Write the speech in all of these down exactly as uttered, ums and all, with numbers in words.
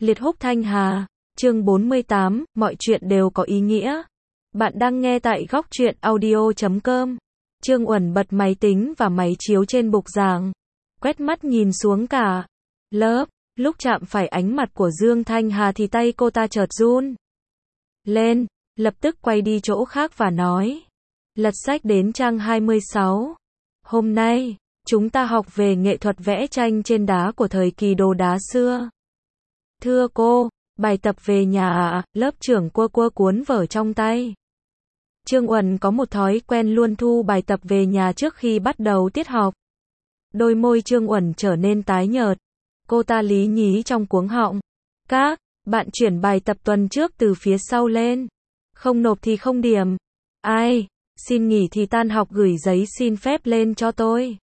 Liệt Húc Thanh Hà, chương bốn mươi tám, mọi chuyện đều có ý nghĩa. Bạn đang nghe tại góc truyện audio chấm com. Trương Uẩn bật máy tính và máy chiếu trên bục giảng, quét mắt nhìn xuống cả lớp, lúc chạm phải ánh mặt của Dương Thanh Hà thì tay cô ta chợt run lên, lập tức quay đi chỗ khác và nói, lật sách đến trang hai mươi sáu. Hôm nay, chúng ta học về nghệ thuật vẽ tranh trên đá của thời kỳ đồ đá xưa. Thưa cô, bài tập về nhà ạ, lớp trưởng quơ quơ cuốn vở trong tay. Trương Uẩn có một thói quen luôn thu bài tập về nhà trước khi bắt đầu tiết học. Đôi môi Trương Uẩn trở nên tái nhợt. Cô ta lý nhí trong cuống họng. Các bạn chuyển bài tập tuần trước từ phía sau lên. Không nộp thì không điểm. Ai, xin nghỉ thì tan học gửi giấy xin phép lên cho tôi.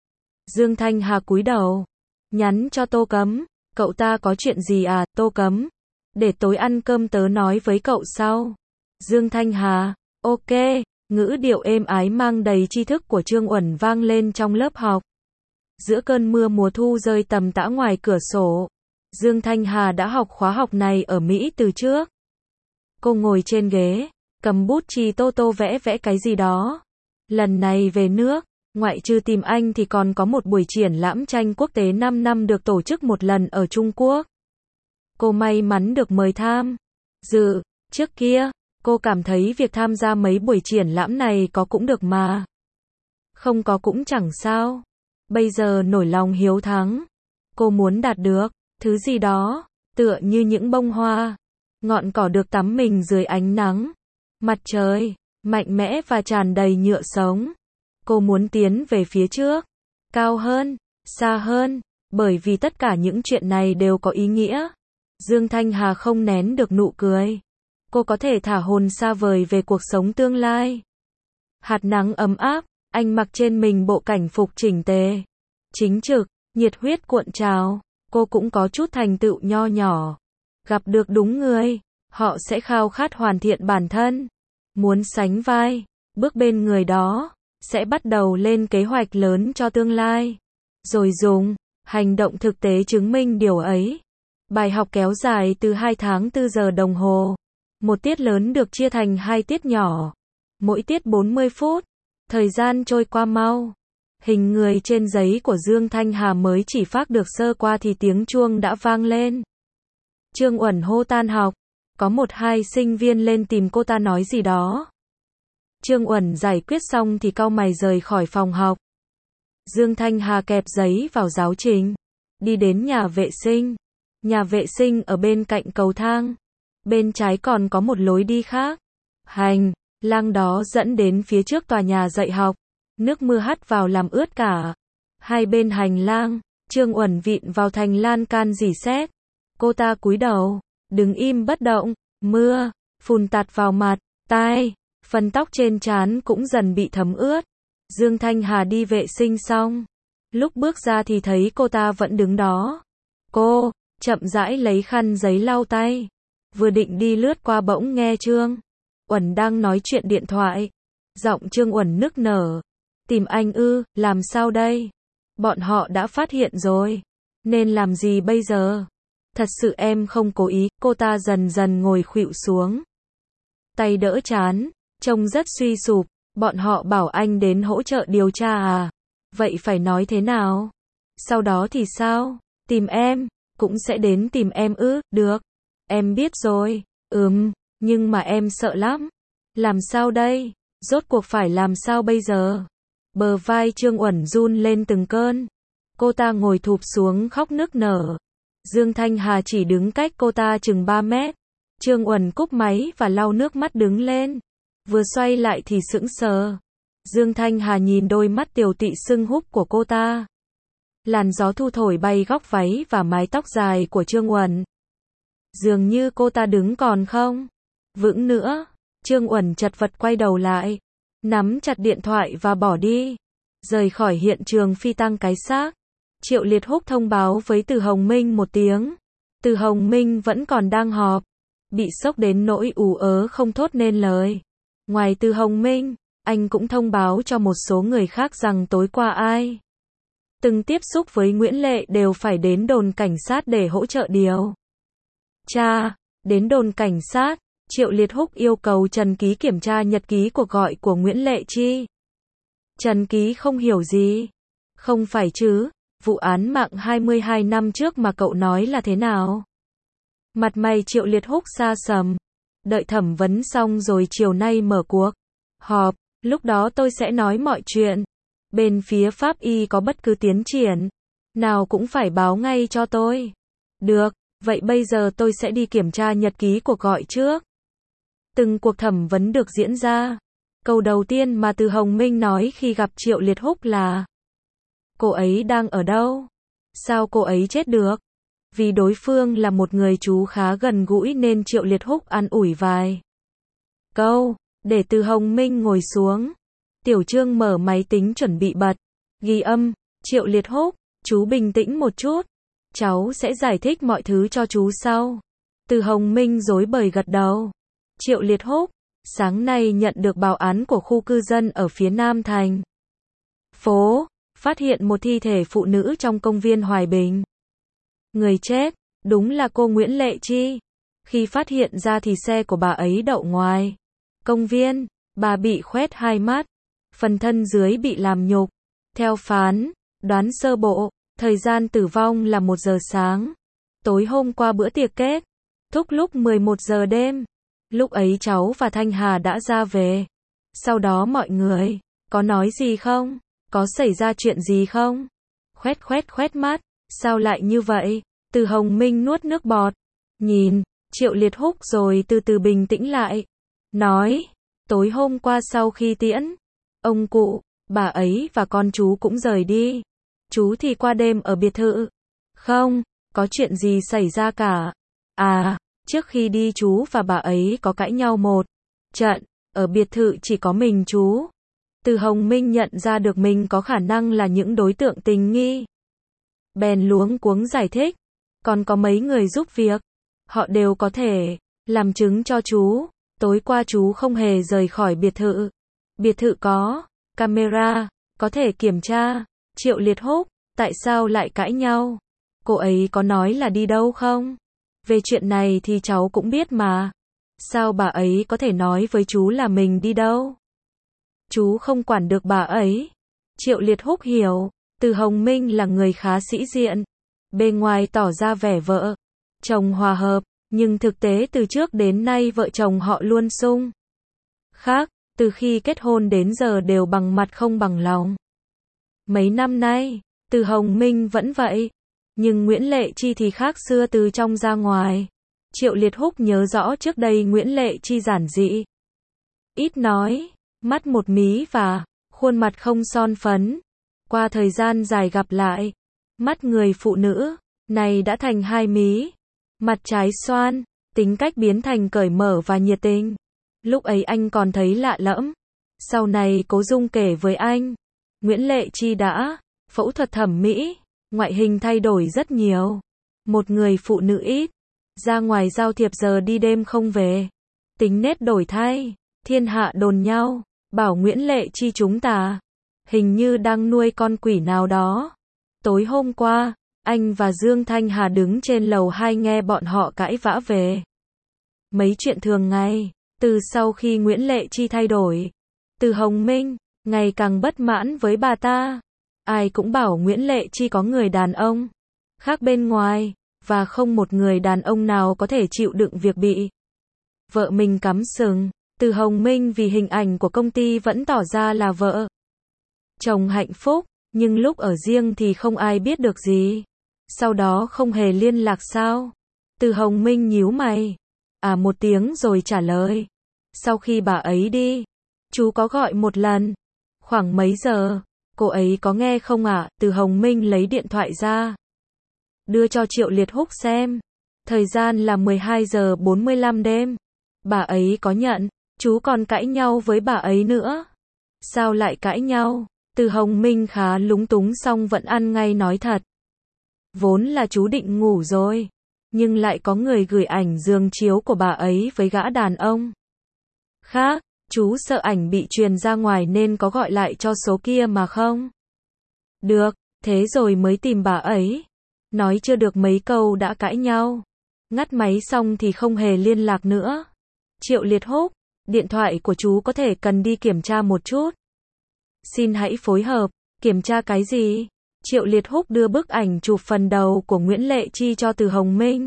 Dương Thanh Hà cúi đầu. Nhắn cho Tô Cấm. Cậu ta có chuyện gì à, Tô Cấm? Để tối ăn cơm tớ nói với cậu sau. Dương Thanh Hà. Ok, ngữ điệu êm ái mang đầy tri thức của Trương Uẩn vang lên trong lớp học. Giữa cơn mưa mùa thu rơi tầm tã ngoài cửa sổ, Dương Thanh Hà đã học khóa học này ở Mỹ từ trước. Cô ngồi trên ghế, cầm bút chì tô tô vẽ vẽ cái gì đó. Lần này về nước, ngoại trừ tìm anh thì còn có một buổi triển lãm tranh quốc tế năm năm được tổ chức một lần ở Trung Quốc. Cô may mắn được mời tham dự. Trước kia, cô cảm thấy việc tham gia mấy buổi triển lãm này có cũng được mà. Không có cũng chẳng sao. Bây giờ nổi lòng hiếu thắng. Cô muốn đạt được thứ gì đó, tựa như những bông hoa, ngọn cỏ được tắm mình dưới ánh nắng mặt trời, mạnh mẽ và tràn đầy nhựa sống. Cô muốn tiến về phía trước, cao hơn, xa hơn, bởi vì tất cả những chuyện này đều có ý nghĩa. Dương Thanh Hà không nén được nụ cười. Cô có thể thả hồn xa vời về cuộc sống tương lai. Hạt nắng ấm áp, anh mặc trên mình bộ cảnh phục chỉnh tề, chính trực, nhiệt huyết cuộn trào. Cô cũng có chút thành tựu nho nhỏ. Gặp được đúng người, họ sẽ khao khát hoàn thiện bản thân. Muốn sánh vai, bước bên người đó, sẽ bắt đầu lên kế hoạch lớn cho tương lai. Rồi dùng hành động thực tế chứng minh điều ấy. Bài học kéo dài từ hai tháng tư giờ đồng hồ. Một tiết lớn được chia thành hai tiết nhỏ. Mỗi tiết bốn mươi phút. Thời gian trôi qua mau. Hình người trên giấy của Dương Thanh Hà mới chỉ phác được sơ qua thì tiếng chuông đã vang lên. Trương Uẩn hô tan học. Có một hai sinh viên lên tìm cô ta nói gì đó. Trương Uẩn giải quyết xong thì cau mày rời khỏi phòng học. Dương Thanh Hà kẹp giấy vào giáo trình. Đi đến nhà vệ sinh. Nhà vệ sinh ở bên cạnh cầu thang. Bên trái còn có một lối đi khác. Hành lang đó dẫn đến phía trước tòa nhà dạy học. Nước mưa hắt vào làm ướt cả hai bên hành lang. Trương Uẩn vịn vào thành lan can rỉ sét. Cô ta cúi đầu, đứng im bất động. Mưa phùn tạt vào mặt, tai, phần tóc trên trán cũng dần bị thấm ướt. Dương Thanh Hà đi vệ sinh xong, lúc bước ra thì thấy cô ta vẫn đứng đó. Cô chậm rãi lấy khăn giấy lau tay, vừa định đi lướt qua bỗng nghe Trương Uẩn đang nói chuyện điện thoại. Giọng Trương Uẩn nức nở. Tìm anh ư, làm sao đây? Bọn họ đã phát hiện rồi. Nên làm gì bây giờ? Thật sự em không cố ý. Cô ta dần dần ngồi khuỵu xuống. Tay đỡ trán, trông rất suy sụp. Bọn họ bảo anh đến hỗ trợ điều tra à? Vậy phải nói thế nào? Sau đó thì sao? Tìm em, cũng sẽ đến tìm em ư? Được. Em biết rồi. Ừm, nhưng mà em sợ lắm. Làm sao đây? Rốt cuộc phải làm sao bây giờ? Bờ vai Trương Uẩn run lên từng cơn. Cô ta ngồi thụp xuống khóc nức nở. Dương Thanh Hà chỉ đứng cách cô ta chừng ba mét. Trương Uẩn cúp máy và lau nước mắt đứng lên. Vừa xoay lại thì sững sờ. Dương Thanh Hà nhìn đôi mắt tiều tụy sưng húp của cô ta. Làn gió thu thổi bay góc váy và mái tóc dài của Trương Uẩn. Dường như cô ta đứng còn không vững nữa. Trương Uẩn chật vật quay đầu lại, nắm chặt điện thoại và bỏ đi. Rời khỏi hiện trường phi tang cái xác. Triệu Liệt Húc thông báo với Từ Hồng Minh một tiếng. Từ Hồng Minh vẫn còn đang họp. Bị sốc đến nỗi ù ớ không thốt nên lời. Ngoài Từ Hồng Minh, anh cũng thông báo cho một số người khác rằng tối qua ai từng tiếp xúc với Nguyễn Lệ đều phải đến đồn cảnh sát để hỗ trợ điều Cha, đến đồn cảnh sát, Triệu Liệt Húc yêu cầu Trần Ký kiểm tra nhật ký cuộc gọi của Nguyễn Lệ Chi. Trần Ký không hiểu gì. Không phải chứ, vụ án mạng hai mươi hai năm trước mà cậu nói là thế nào? Mặt mày Triệu Liệt Húc sa sầm. Đợi thẩm vấn xong rồi chiều nay mở cuộc họp, lúc đó tôi sẽ nói mọi chuyện. Bên phía pháp y có bất cứ tiến triển nào cũng phải báo ngay cho tôi. Được, vậy bây giờ tôi sẽ đi kiểm tra nhật ký cuộc gọi trước. Từng cuộc thẩm vấn được diễn ra. Câu đầu tiên mà Từ Hồng Minh nói khi gặp Triệu Liệt Húc là: cô ấy đang ở đâu? Sao cô ấy chết được? Vì đối phương là một người chú khá gần gũi nên Triệu Liệt Húc an ủi vài câu, để Từ Hồng Minh ngồi xuống. Tiểu Trương mở máy tính chuẩn bị bật ghi âm. Triệu Liệt Húc, chú bình tĩnh một chút. Cháu sẽ giải thích mọi thứ cho chú sau. Từ Hồng Minh rối bời gật đầu. Triệu Liệt Húc, sáng nay nhận được báo án của khu cư dân ở phía Nam thành phố, phát hiện một thi thể phụ nữ trong công viên Hoài Bình. Người chết, đúng là cô Nguyễn Lệ Chi. Khi phát hiện ra thì xe của bà ấy đậu ngoài công viên, bà bị khoét hai mắt, phần thân dưới bị làm nhục. Theo phán đoán sơ bộ, thời gian tử vong là một giờ sáng. Tối hôm qua bữa tiệc kết thúc lúc mười một giờ đêm. Lúc ấy cháu và Thanh Hà đã ra về. Sau đó mọi người có nói gì không? Có xảy ra chuyện gì không? Khoét khoét khoét mắt, sao lại như vậy? Từ Hồng Minh nuốt nước bọt, nhìn Triệu Liệt Húc rồi từ từ bình tĩnh lại. Nói, tối hôm qua sau khi tiễn ông cụ, bà ấy và con chú cũng rời đi. Chú thì qua đêm ở biệt thự. Không, có chuyện gì xảy ra cả. À, trước khi đi chú và bà ấy có cãi nhau một trận, ở biệt thự chỉ có mình chú. Từ Hồng Minh nhận ra được mình có khả năng là những đối tượng tình nghi. Bèn luống cuống giải thích, còn có mấy người giúp việc. Họ đều có thể làm chứng cho chú. Tối qua chú không hề rời khỏi biệt thự. Biệt thự có camera, có thể kiểm tra. Triệu Liệt Húc, tại sao lại cãi nhau? Cô ấy có nói là đi đâu không? Về chuyện này thì cháu cũng biết mà. Sao bà ấy có thể nói với chú là mình đi đâu? Chú không quản được bà ấy. Triệu Liệt Húc hiểu, Từ Hồng Minh là người khá sĩ diện. Bề ngoài tỏ ra vẻ vợ chồng hòa hợp, nhưng thực tế từ trước đến nay vợ chồng họ luôn xung khác, từ khi kết hôn đến giờ đều bằng mặt không bằng lòng. Mấy năm nay, Từ Hồng Minh vẫn vậy, nhưng Nguyễn Lệ Chi thì khác xưa từ trong ra ngoài. Triệu Liệt Húc nhớ rõ trước đây Nguyễn Lệ Chi giản dị, ít nói, mắt một mí và khuôn mặt không son phấn. Qua thời gian dài gặp lại, mắt người phụ nữ này đã thành hai mí, mặt trái xoan, tính cách biến thành cởi mở và nhiệt tình. Lúc ấy anh còn thấy lạ lẫm. Sau này Cố Dung kể với anh, Nguyễn Lệ Chi đã phẫu thuật thẩm mỹ, ngoại hình thay đổi rất nhiều. Một người phụ nữ ít ra ngoài giao thiệp giờ đi đêm không về. Tính nết đổi thay, thiên hạ đồn nhau, bảo Nguyễn Lệ Chi chúng ta hình như đang nuôi con quỷ nào đó. Tối hôm qua, anh và Dương Thanh Hà đứng trên lầu hai nghe bọn họ cãi vã về mấy chuyện thường ngày. Từ sau khi Nguyễn Lệ Chi thay đổi, Từ Hồng Minh ngày càng bất mãn với bà ta. Ai cũng bảo Nguyễn Lệ Chi có người đàn ông khác bên ngoài, và không một người đàn ông nào có thể chịu đựng việc bị vợ mình cắm sừng. Từ Hồng Minh vì hình ảnh của công ty vẫn tỏ ra là vợ chồng hạnh phúc, nhưng lúc ở riêng thì không ai biết được gì. Sau đó không hề liên lạc sao? Từ Hồng Minh nhíu mày. À một tiếng rồi trả lời. Sau khi bà ấy đi, chú có gọi một lần. Khoảng mấy giờ? Cô ấy có nghe không ạ? À? Từ Hồng Minh lấy điện thoại ra, đưa cho Triệu Liệt Húc xem. Thời gian là mười hai giờ bốn mươi lăm đêm. Bà ấy có nhận. Chú còn cãi nhau với bà ấy nữa. Sao lại cãi nhau? Từ Hồng Minh khá lúng túng xong vẫn ăn ngay nói thật. Vốn là chú định ngủ rồi, nhưng lại có người gửi ảnh giường chiếu của bà ấy với gã đàn ông khác. Chú sợ ảnh bị truyền ra ngoài nên có gọi lại cho số kia mà không được, thế rồi mới tìm bà ấy. Nói chưa được mấy câu đã cãi nhau. Ngắt máy xong thì không hề liên lạc nữa. Triệu Liệt Húc, điện thoại của chú có thể cần đi kiểm tra một chút. Xin hãy phối hợp, kiểm tra cái gì? Triệu Liệt Húc đưa bức ảnh chụp phần đầu của Nguyễn Lệ Chi cho Từ Hồng Minh.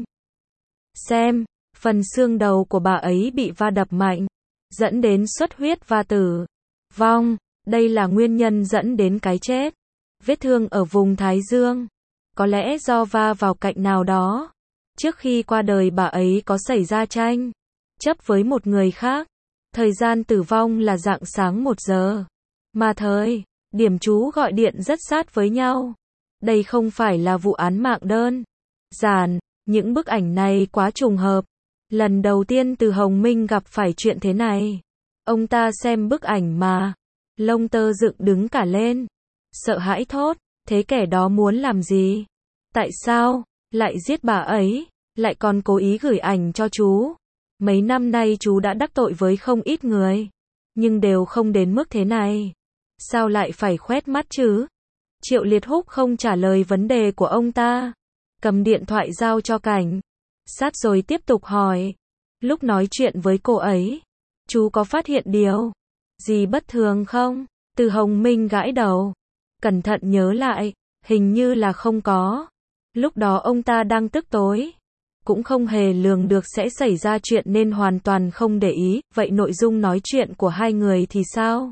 Xem, phần xương đầu của bà ấy bị va đập mạnh, dẫn đến xuất huyết và tử vong. Đây là nguyên nhân dẫn đến cái chết. Vết thương ở vùng thái dương, có lẽ do va vào cạnh nào đó. Trước khi qua đời bà ấy có xảy ra tranh chấp với một người khác. Thời gian tử vong là rạng sáng một giờ. Mà thời điểm chú gọi điện rất sát với nhau. Đây không phải là vụ án mạng đơn giản. Những bức ảnh này quá trùng hợp. Lần đầu tiên Từ Hồng Minh gặp phải chuyện thế này. Ông ta xem bức ảnh mà lông tơ dựng đứng cả lên. Sợ hãi thốt, thế kẻ đó muốn làm gì? Tại sao lại giết bà ấy? Lại còn cố ý gửi ảnh cho chú. Mấy năm nay chú đã đắc tội với không ít người, nhưng đều không đến mức thế này. Sao lại phải khoét mắt chứ? Triệu Liệt Húc không trả lời vấn đề của ông ta. Cầm điện thoại giao cho cảnh sát rồi tiếp tục hỏi. Lúc nói chuyện với cô ấy, chú có phát hiện điều gì bất thường không? Từ Hồng Minh gãi đầu. Cẩn thận nhớ lại, hình như là không có. Lúc đó ông ta đang tức tối. Cũng không hề lường được sẽ xảy ra chuyện nên hoàn toàn không để ý. Vậy nội dung nói chuyện của hai người thì sao?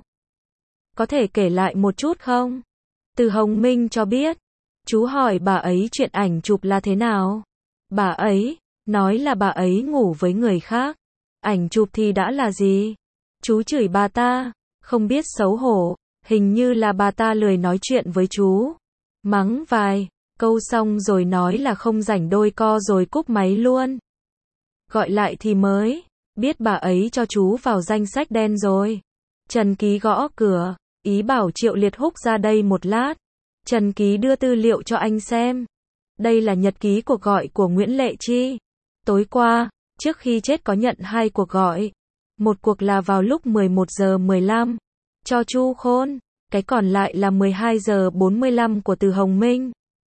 Có thể kể lại một chút không? Từ Hồng Minh cho biết. Chú hỏi bà ấy chuyện ảnh chụp là thế nào? Bà ấy nói là bà ấy ngủ với người khác. Ảnh chụp thì đã là gì? Chú chửi bà ta, không biết xấu hổ. Hình như là bà ta lười nói chuyện với chú. Mắng vài câu xong rồi nói là không rảnh đôi co rồi cúp máy luôn. Gọi lại thì mới biết bà ấy cho chú vào danh sách đen rồi. Trần Ký gõ cửa, ý bảo Triệu Liệt Húc ra đây một lát. Trần Ký đưa tư liệu cho anh xem. Đây là nhật ký cuộc gọi của Nguyễn Lệ Chi. Tối qua, trước khi chết có nhận hai cuộc gọi. Một cuộc là vào lúc mười một giờ mười lăm cho Chu Khôn, cái còn lại là mười hai giờ bốn mươi lăm của Từ Hồng Minh.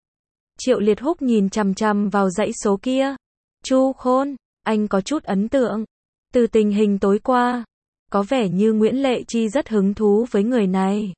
Triệu Liệt Húc nhìn chằm chằm vào dãy số kia. Chu Khôn, anh có chút ấn tượng. Từ tình hình tối qua, có vẻ như Nguyễn Lệ Chi rất hứng thú với người này.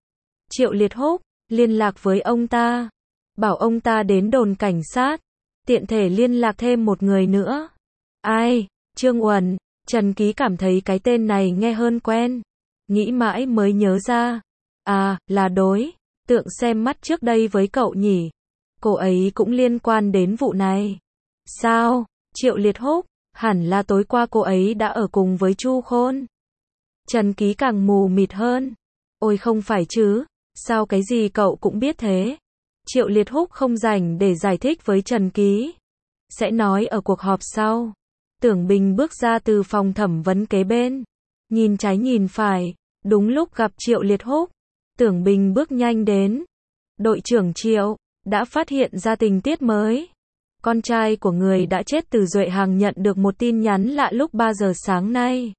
Triệu Liệt Húc liên lạc với ông ta, bảo ông ta đến đồn cảnh sát, tiện thể liên lạc thêm một người nữa. Ai? Trương Uẩn. Trần Ký cảm thấy cái tên này nghe hơn quen. Nghĩ mãi mới nhớ ra. À, là đối tượng xem mắt trước đây với cậu nhỉ. Cô ấy cũng liên quan đến vụ này. Sao? Triệu Liệt Húc, hẳn là tối qua cô ấy đã ở cùng với Chu Khôn. Trần Ký càng mù mịt hơn. Ôi không phải chứ, sao cái gì cậu cũng biết thế? Triệu Liệt Húc không rảnh để giải thích với Trần Ký. Sẽ nói ở cuộc họp sau. Tưởng Bình bước ra từ phòng thẩm vấn kế bên. Nhìn trái nhìn phải, đúng lúc gặp Triệu Liệt Húc. Tưởng Bình bước nhanh đến. Đội trưởng Triệu đã phát hiện ra tình tiết mới. Con trai của người đã chết từ Duệ Hằng nhận được một tin nhắn lạ lúc ba giờ sáng nay.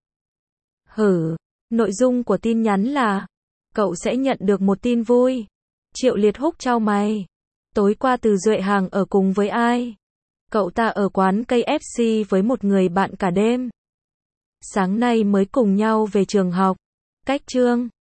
Hử, nội dung của tin nhắn là cậu sẽ nhận được một tin vui. Triệu Liệt Húc chau mày. Tối qua Từ Duệ Hằng ở cùng với ai? Cậu ta ở quán cây ép xê với một người bạn cả đêm. Sáng nay mới cùng nhau về trường học. Cách Trương